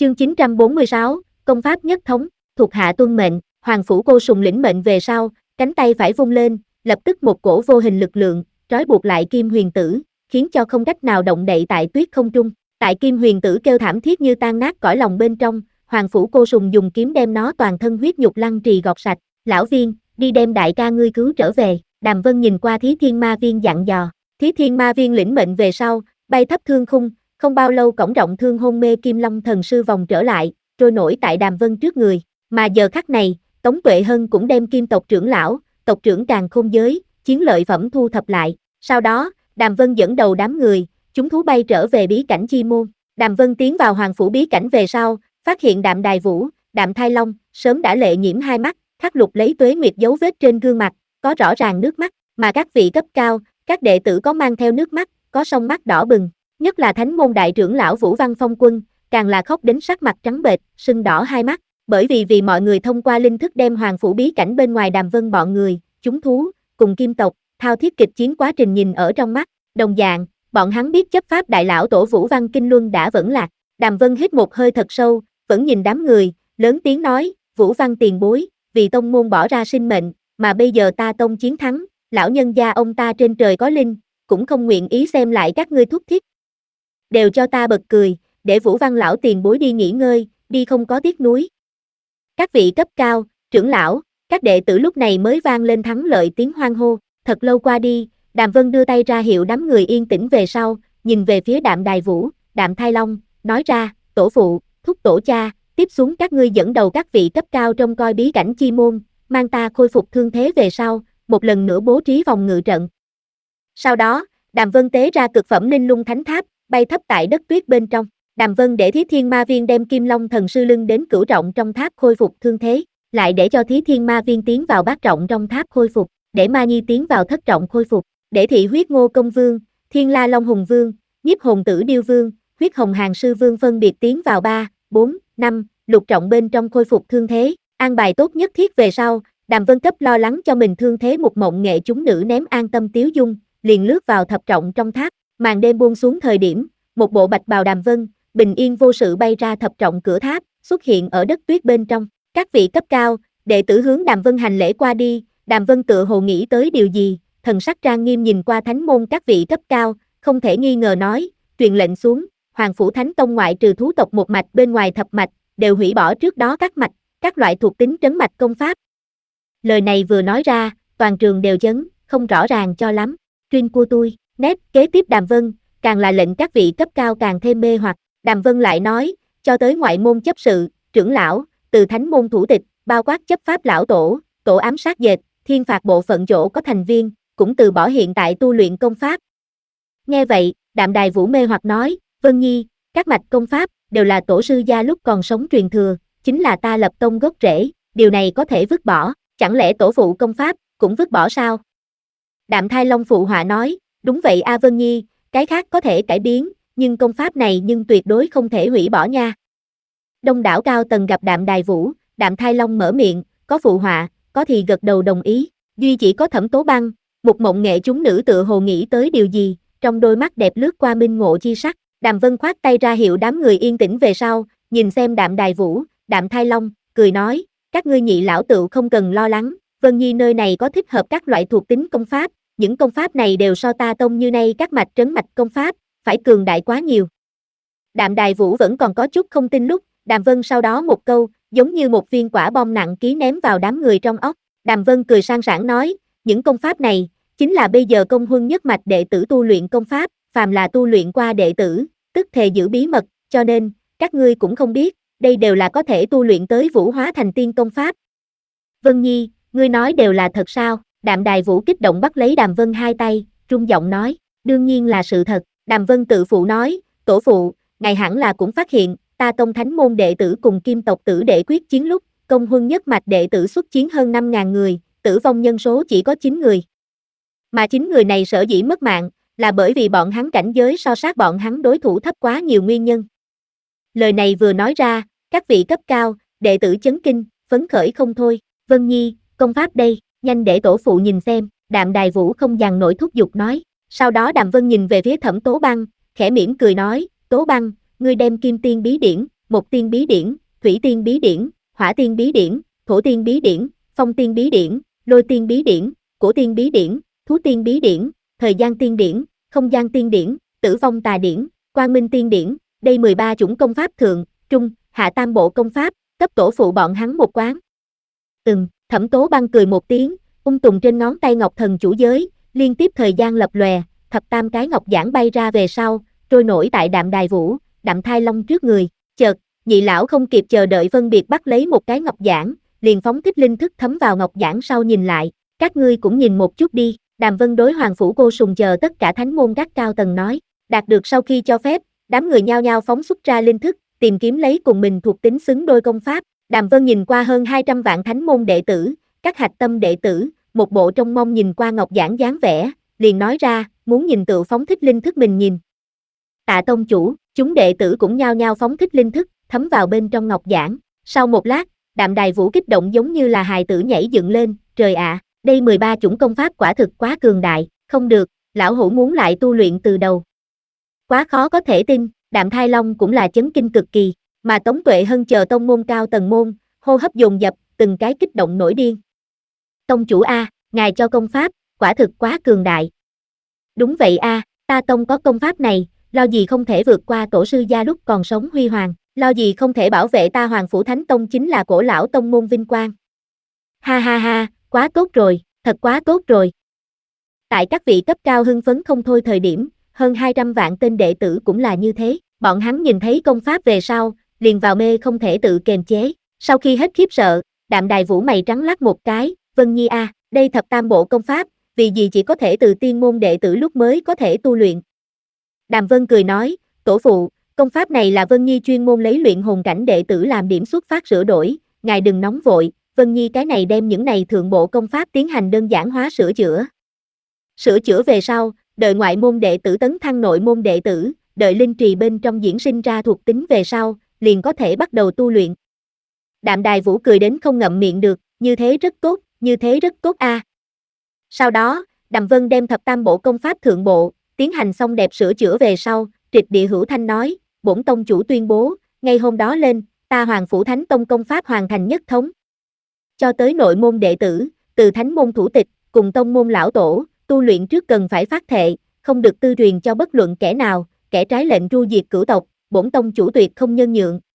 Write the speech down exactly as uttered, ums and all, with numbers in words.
Chương chín trăm bốn mươi sáu, Công pháp nhất thống, thuộc hạ tuân mệnh. Hoàng phủ Cô Sùng lĩnh mệnh về sau, cánh tay phải vung lên, lập tức một cổ vô hình lực lượng, trói buộc lại Kim Huyền Tử, khiến cho không cách nào động đậy tại tuyết không trung. Tại Kim Huyền Tử kêu thảm thiết như tan nát cõi lòng bên trong, Hoàng phủ Cô Sùng dùng kiếm đem nó toàn thân huyết nhục lăng trì gọt sạch. Lão Viên, đi đem đại ca ngươi cứu trở về. Đàm Vân nhìn qua Thí Thiên Ma Viên dặn dò. Thí Thiên Ma Viên lĩnh mệnh về sau, bay thấp thương khung, không bao lâu cổng rộng thương hôn mê Kim Long thần sư vòng trở lại, trôi nổi tại Đàm Vân trước người. Mà giờ khắc này, Tống Tuệ Hân cũng đem Kim tộc trưởng lão, tộc trưởng Càn Khôn Giới, chiến lợi phẩm thu thập lại. Sau đó, Đàm Vân dẫn đầu đám người, chúng thú bay trở về bí cảnh chi môn. Đàm Vân tiến vào Hoàng phủ bí cảnh về sau, phát hiện Đạm Đài Vũ, Đạm Thai Long sớm đã lệ nhiễm hai mắt, khắc lục lấy tuế nguyệt dấu vết trên gương mặt, có rõ ràng nước mắt, mà các vị cấp cao, các đệ tử có mang theo nước mắt, có song mắt đỏ bừng, nhất là Thánh môn đại trưởng lão Vũ Văn Phong Quân, càng là khóc đến sắc mặt trắng bệch, sưng đỏ hai mắt, bởi vì vì mọi người thông qua linh thức đem Hoàng phủ bí cảnh bên ngoài Đàm Vân bọn người, chúng thú, cùng Kim tộc, thao thiết kịch chiến quá trình nhìn ở trong mắt, đồng dạng, bọn hắn biết chấp pháp đại lão tổ Vũ Văn Kinh Luân đã vẫn lạc. Đàm Vân hít một hơi thật sâu, vẫn nhìn đám người, lớn tiếng nói, Vũ Văn tiền bối, vì tông môn bỏ ra sinh mệnh, mà bây giờ ta tông chiến thắng, lão nhân gia ông ta trên trời có linh, cũng không nguyện ý xem lại các ngươi thúc thiết. Đều cho ta bật cười, để Vũ Văn lão tiền bối đi nghỉ ngơi, đi không có tiếc nuối. Các vị cấp cao, trưởng lão, các đệ tử lúc này mới vang lên thắng lợi tiếng hoan hô. Thật lâu qua đi, Đàm Vân đưa tay ra hiệu đám người yên tĩnh về sau, nhìn về phía Đạm Đài Vũ, Đạm Thai Long, nói ra, tổ phụ, thúc tổ cha, tiếp xuống các ngươi dẫn đầu các vị cấp cao trông coi bí cảnh chi môn, mang ta khôi phục thương thế về sau, một lần nữa bố trí vòng ngự trận. Sau đó, Đàm Vân tế ra cực phẩm linh lung thánh tháp, bay thấp tại đất tuyết bên trong. Đàm Vân để Thí Thiên Ma Viên đem Kim Long thần sư lưng đến cửu trọng trong tháp khôi phục thương thế, lại để cho Thí Thiên Ma Viên tiến vào bát trọng trong tháp khôi phục, để Ma Nhi tiến vào thất trọng khôi phục, để Thị Huyết Ngô Công Vương, Thiên La Long Hùng Vương, Nhiếp Hồn Tử Điêu Vương, Huyết Hồng Hàng Sư Vương phân biệt tiến vào ba, bốn, năm, lục trọng bên trong khôi phục thương thế, an bài tốt nhất thiết về sau, Đàm Vân cấp lo lắng cho mình thương thế một mộng nghệ chúng nữ ném an tâm tiếu dung, liền lướt vào thập trọng trong tháp, màn đêm buông xuống thời điểm, một bộ bạch bào Đàm Vân, bình yên vô sự bay ra thập trọng cửa tháp, xuất hiện ở đất tuyết bên trong. Các vị cấp cao, đệ tử hướng Đàm Vân hành lễ qua đi, Đàm Vân tựa hồ nghĩ tới điều gì, thần sắc trang nghiêm nhìn qua thánh môn các vị cấp cao, không thể nghi ngờ nói, truyền lệnh xuống, Hoàng phủ Thánh Tông ngoại trừ thú tộc một mạch bên ngoài thập mạch, đều hủy bỏ trước đó các mạch, các loại thuộc tính trấn mạch công pháp. Lời này vừa nói ra, toàn trường đều chấn, không rõ ràng cho lắm. Chuyên của tôi, nét kế tiếp Đàm Vân, càng là lệnh các vị cấp cao càng thêm mê hoặc. Đàm Vân lại nói, cho tới ngoại môn chấp sự, trưởng lão, từ thánh môn thủ tịch, bao quát chấp pháp lão tổ, tổ ám sát dệt, thiên phạt bộ phận chỗ có thành viên, cũng từ bỏ hiện tại tu luyện công pháp. Nghe vậy, Đạm Đài Vũ mê hoặc nói, Vân Nhi, các mạch công pháp, đều là tổ sư gia lúc còn sống truyền thừa, chính là ta lập tông gốc rễ, điều này có thể vứt bỏ, chẳng lẽ tổ phụ công pháp, cũng vứt bỏ sao? Đạm Thai Long phụ họa nói, đúng vậy A Vân Nhi, cái khác có thể cải biến, nhưng công pháp này nhưng tuyệt đối không thể hủy bỏ nha. Đông đảo cao tầng gặp Đạm Đài Vũ, Đạm Thai Long mở miệng, có phụ họa, có thì gật đầu đồng ý, duy chỉ có Thẩm Tố Băng, một mộng nghệ chúng nữ tựa hồ nghĩ tới điều gì, trong đôi mắt đẹp lướt qua minh ngộ chi sắc. Đàm Vân khoát tay ra hiệu đám người yên tĩnh về sau, nhìn xem Đạm Đài Vũ, Đạm Thai Long, cười nói, các ngươi nhị lão tựu không cần lo lắng, Vân Nhi nơi này có thích hợp các loại thuộc tính công pháp, những công pháp này đều so ta tông như nay các mạch trấn mạch công pháp, phải cường đại quá nhiều. Đạm Đài Vũ vẫn còn có chút không tin lúc, Đàm Vân sau đó một câu, giống như một viên quả bom nặng ký ném vào đám người trong óc. Đàm Vân cười sang sảng nói, những công pháp này, chính là bây giờ công huân nhất mạch đệ tử tu luyện công pháp, phàm là tu luyện qua đệ tử, tức thề giữ bí mật, cho nên, các ngươi cũng không biết, đây đều là có thể tu luyện tới vũ hóa thành tiên công pháp. Vân Nhi, ngươi nói đều là thật sao? Đạm Đài Vũ kích động bắt lấy Đàm Vân hai tay, trung giọng nói, đương nhiên là sự thật. Đàm Vân tự phụ nói, tổ phụ, ngài hẳn là cũng phát hiện, ta tông thánh môn đệ tử cùng Kim tộc tử đệ quyết chiến lúc, công huân nhất mạch đệ tử xuất chiến hơn năm ngàn người, tử vong nhân số chỉ có chín người. Mà chín người này sở dĩ mất mạng, là bởi vì bọn hắn cảnh giới so sát bọn hắn đối thủ thấp quá nhiều nguyên nhân. Lời này vừa nói ra, các vị cấp cao, đệ tử chấn kinh, phấn khởi không thôi. Vân Nhi, công pháp đây, nhanh để tổ phụ nhìn xem. Đạm Đài Vũ không dằn nổi thúc giục nói. Sau đó Đàm Vân nhìn về phía Thẩm Tố Băng, khẽ mỉm cười nói, Tố Băng, ngươi đem Kim Tiên bí điển, một tiên bí điển, thủy tiên bí điển, hỏa tiên bí điển, thổ tiên bí điển, phong tiên bí điển, lôi tiên bí điển, cổ tiên bí điển, thú tiên bí điển, thời gian tiên điển, không gian tiên điển, tử vong tà điển, quang minh tiên điển, đây mười ba chủng công pháp thượng, trung, hạ tam bộ công pháp, cấp tổ phụ bọn hắn một quán. Ừm, Thẩm Tố Băng cười một tiếng, ung tùng trên ngón tay ngọc thần chủ giới, liên tiếp thời gian lập lòe, thập tam cái ngọc giản bay ra về sau, trôi nổi tại Đạm Đài Vũ, Đạm Thai Long trước người, chợt, nhị lão không kịp chờ đợi phân biệt bắt lấy một cái ngọc giản, liền phóng thích linh thức thấm vào ngọc giản sau nhìn lại, các ngươi cũng nhìn một chút đi, Đàm Vân đối Hoàng Phủ Cô Sùng chờ tất cả thánh môn các cao tầng nói, đạt được sau khi cho phép, đám người nhao nhao phóng xuất ra linh thức, tìm kiếm lấy cùng mình thuộc tính xứng đôi công pháp, Đàm Vân nhìn qua hơn hai trăm vạn thánh môn đệ tử, các hạch tâm đệ tử, một bộ trong mong nhìn qua ngọc giản dáng vẻ, liền nói ra, muốn nhìn tự phóng thích linh thức mình nhìn. Tạ tông chủ, chúng đệ tử cũng nhao nhao phóng thích linh thức, thấm vào bên trong ngọc giản. Sau một lát, Đạm Đài Vũ kích động giống như là hài tử nhảy dựng lên, trời ạ, à, đây mười ba chủng công pháp quả thực quá cường đại, không được, lão hủ muốn lại tu luyện từ đầu. Quá khó có thể tin, Đạm Thai Long cũng là chấn kinh cực kỳ, mà Tống Tuệ Hân chờ tông môn cao tầng môn, hô hấp dồn dập, từng cái kích động nổi điên. Tông chủ A, ngài cho công pháp, quả thực quá cường đại. Đúng vậy A, ta tông có công pháp này, lo gì không thể vượt qua tổ sư gia lúc còn sống huy hoàng, lo gì không thể bảo vệ ta Hoàng Phủ Thánh Tông chính là cổ lão tông môn vinh quang. Ha ha ha, quá tốt rồi, thật quá tốt rồi. Tại các vị cấp cao hưng phấn không thôi thời điểm, hơn hai trăm vạn tên đệ tử cũng là như thế, bọn hắn nhìn thấy công pháp về sau, liền vào mê không thể tự kiềm chế, sau khi hết khiếp sợ, Đạm Đài Vũ mày trắng lắc một cái, Vân Nhi a, đây thập tam bộ công pháp, vì gì chỉ có thể từ tiên môn đệ tử lúc mới có thể tu luyện. Đàm Vân cười nói, tổ phụ, công pháp này là Vân Nhi chuyên môn lấy luyện hồn cảnh đệ tử làm điểm xuất phát sửa đổi, ngài đừng nóng vội, Vân Nhi cái này đem những này thượng bộ công pháp tiến hành đơn giản hóa sửa chữa. Sửa chữa về sau, đợi ngoại môn đệ tử tấn thăng nội môn đệ tử, đợi linh trì bên trong diễn sinh ra thuộc tính về sau, liền có thể bắt đầu tu luyện. Đạm Đài Vũ cười đến không ngậm miệng được, như thế rất tốt, như thế rất tốt a. À. Sau đó, Đàm Vân đem thập tam bộ công pháp thượng bộ, tiến hành xong đẹp sửa chữa về sau, trịch địa hữu thanh nói, bổn tông chủ tuyên bố, ngay hôm đó lên, ta Hoàng Phủ Thánh Tông công pháp hoàn thành nhất thống. Cho tới nội môn đệ tử, từ thánh môn thủ tịch, cùng tông môn lão tổ, tu luyện trước cần phải phát thệ, không được tư truyền cho bất luận kẻ nào, kẻ trái lệnh tru diệt cửu tộc, bổn tông chủ tuyệt không nhân nhượng,